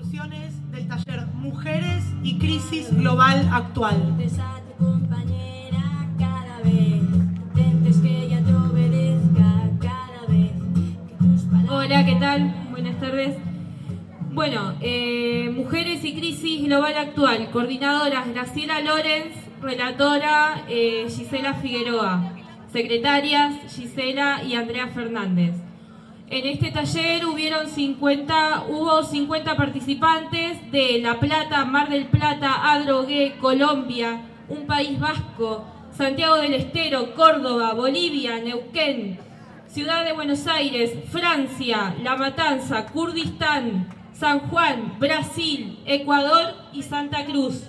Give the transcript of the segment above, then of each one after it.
discusiones del taller Mujeres y Crisis Global Actual. Hola, ¿qué tal? Buenas tardes. Bueno, Mujeres y Crisis Global Actual, coordinadoras Graciela Lorenz, relatora Gisela Figueroa, secretarias Gisela y Andrea Fernández. En este taller hubo 50 participantes de La Plata, Mar del Plata, Adrogué, Colombia, un País Vasco, Santiago del Estero, Córdoba, Bolivia, Neuquén, Ciudad de Buenos Aires, Francia, La Matanza, Kurdistán, San Juan, Brasil, Ecuador y Santa Cruz.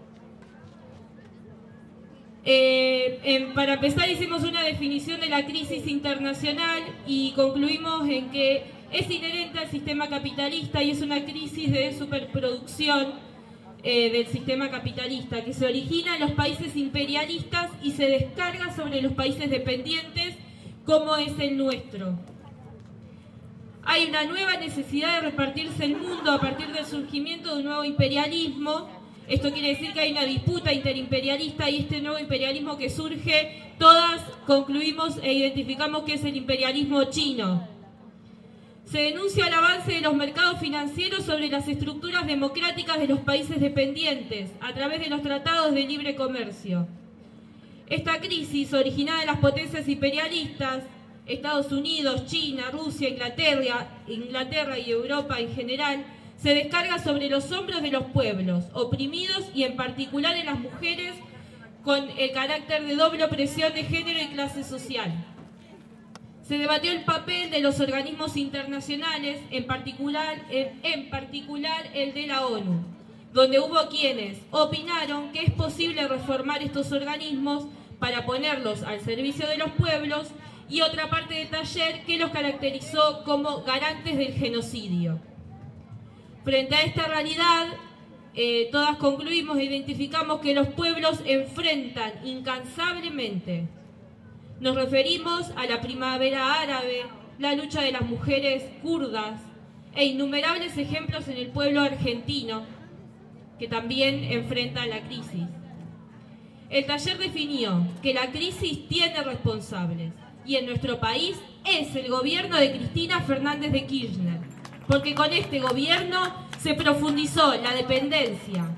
Para empezar hicimos una definición de la crisis internacional y concluimos en que es inherente al sistema capitalista y es una crisis de superproducción del sistema capitalista que se origina en los países imperialistas y se descarga sobre los países dependientes como es el nuestro. Hay una nueva necesidad de repartirse el mundo a partir del surgimiento de un nuevo imperialismo. Esto quiere decir que hay una disputa interimperialista y este nuevo imperialismo que surge, todas concluimos e identificamos que es el imperialismo chino. Se denuncia el avance de los mercados financieros sobre las estructuras democráticas de los países dependientes a través de los tratados de libre comercio. Esta crisis, originada en las potencias imperialistas, Estados Unidos, China, Rusia, Inglaterra y Europa en general, se descarga sobre los hombros de los pueblos, oprimidos y en particular en las mujeres, con el carácter de doble opresión de género y clase social. Se debatió el papel de los organismos internacionales, en particular el de la ONU, donde hubo quienes opinaron que es posible reformar estos organismos para ponerlos al servicio de los pueblos y otra parte del taller que los caracterizó como garantes del genocidio. Frente a esta realidad, todas concluimos e identificamos que los pueblos enfrentan incansablemente. Nos referimos a la primavera árabe, la lucha de las mujeres kurdas e innumerables ejemplos en el pueblo argentino que también enfrenta la crisis. El taller definió que la crisis tiene responsables y en nuestro país es el gobierno de Cristina Fernández de Kirchner, porque con este gobierno se profundizó la dependencia.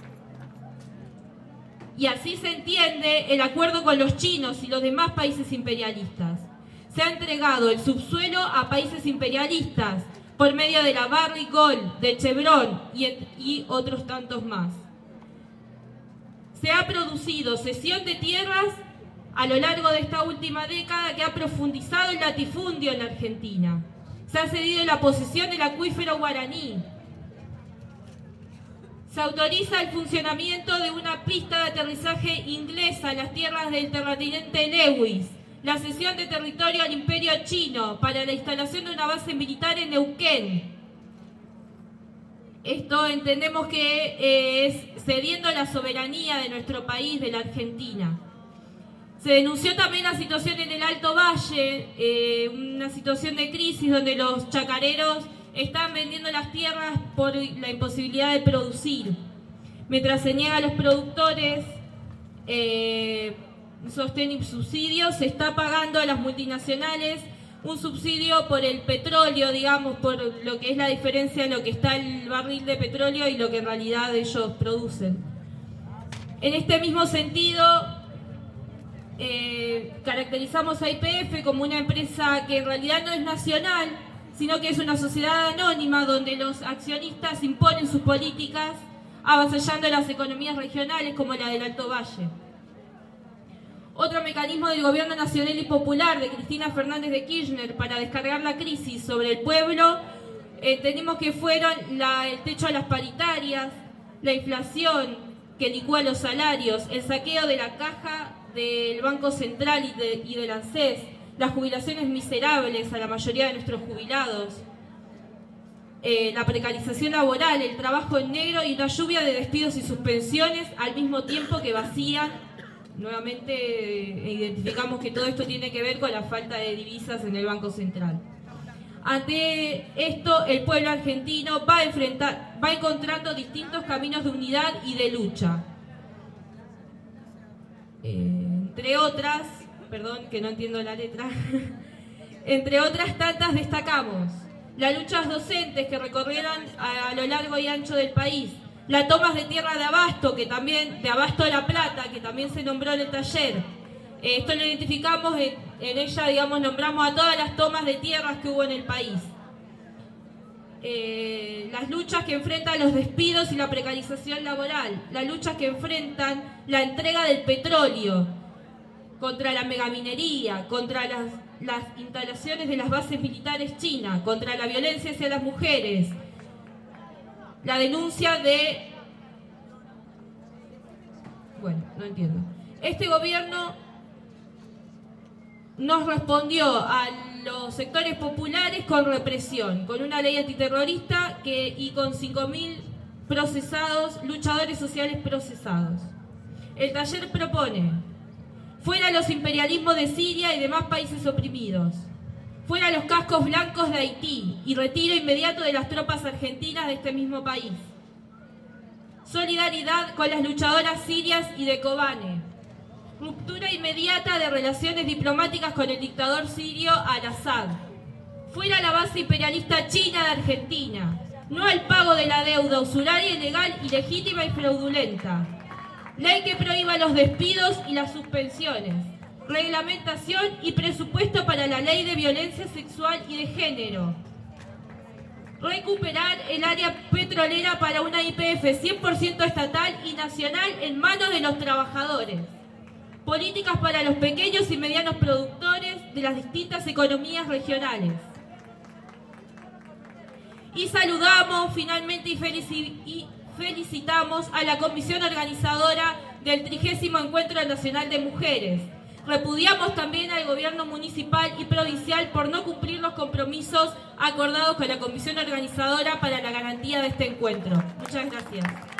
Y así se entiende el acuerdo con los chinos y los demás países imperialistas. Se ha entregado el subsuelo a países imperialistas por medio de la Barrick Gold, de Chevron y otros tantos más. Se ha producido cesión de tierras a lo largo de esta última década que ha profundizado el latifundio en la Argentina. Se ha cedido la posesión del acuífero guaraní. Se autoriza el funcionamiento de una pista de aterrizaje inglesa en las tierras del terrateniente Lewis. La cesión de territorio al Imperio Chino para la instalación de una base militar en Neuquén. Esto entendemos que es cediendo la soberanía de nuestro país, de la Argentina. Se denunció también la situación en el Alto Valle, una situación de crisis donde los chacareros están vendiendo las tierras por la imposibilidad de producir. Mientras se niega a los productores sostén y subsidio, se está pagando a las multinacionales un subsidio por el petróleo, digamos, por lo que es la diferencia en lo que está el barril de petróleo y lo que en realidad ellos producen. En este mismo sentido, caracterizamos a YPF como una empresa que en realidad no es nacional, sino que es una sociedad anónima donde los accionistas imponen sus políticas avasallando las economías regionales como la del Alto Valle. Otro mecanismo del gobierno nacional y popular de Cristina Fernández de Kirchner para descargar la crisis sobre el pueblo, entendimos que fueron el techo a las paritarias, la inflación que licúa los salarios, el saqueo de la caja del Banco Central y del ANSES, las jubilaciones miserables a la mayoría de nuestros jubilados, la precarización laboral, el trabajo en negro y una lluvia de despidos y suspensiones al mismo tiempo que vacían. Nuevamente identificamos que todo esto tiene que ver con la falta de divisas en el Banco Central. Ante esto, el pueblo argentino va encontrando distintos caminos de unidad y de lucha. Entre otras, perdón que no entiendo la letra, entre otras tantas destacamos las luchas docentes que recorrieron a lo largo y ancho del país, las tomas de tierra de Abasto, de Abasto de La Plata, que también se nombró en el taller. Esto lo identificamos, en ella, digamos, nombramos a todas las tomas de tierras que hubo en el país. Las luchas que enfrentan los despidos y la precarización laboral, las luchas que enfrentan la entrega del petróleo, contra la megaminería, contra las instalaciones de las bases militares chinas, contra la violencia hacia las mujeres, la denuncia de... Bueno, no entiendo. Este gobierno nos respondió a los sectores populares con represión, con una ley antiterrorista y con 5.000 procesados, luchadores sociales procesados. El taller propone: fuera los imperialismos de Siria y demás países oprimidos, fuera los cascos blancos de Haití y retiro inmediato de las tropas argentinas de este mismo país. Solidaridad con las luchadoras sirias y de Kobane. Ruptura inmediata de relaciones diplomáticas con el dictador sirio Al-Assad. Fuera la base imperialista china de Argentina. No al pago de la deuda usuraria, ilegal, ilegítima y fraudulenta. Ley que prohíba los despidos y las suspensiones. Reglamentación y presupuesto para la ley de violencia sexual y de género. Recuperar el área petrolera para una YPF 100% estatal y nacional en manos de los trabajadores. Políticas para los pequeños y medianos productores de las distintas economías regionales. Y saludamos finalmente y felicitamos a la comisión organizadora del 30º Encuentro Nacional de Mujeres. Repudiamos también al gobierno municipal y provincial por no cumplir los compromisos acordados con la comisión organizadora para la garantía de este encuentro. Muchas gracias.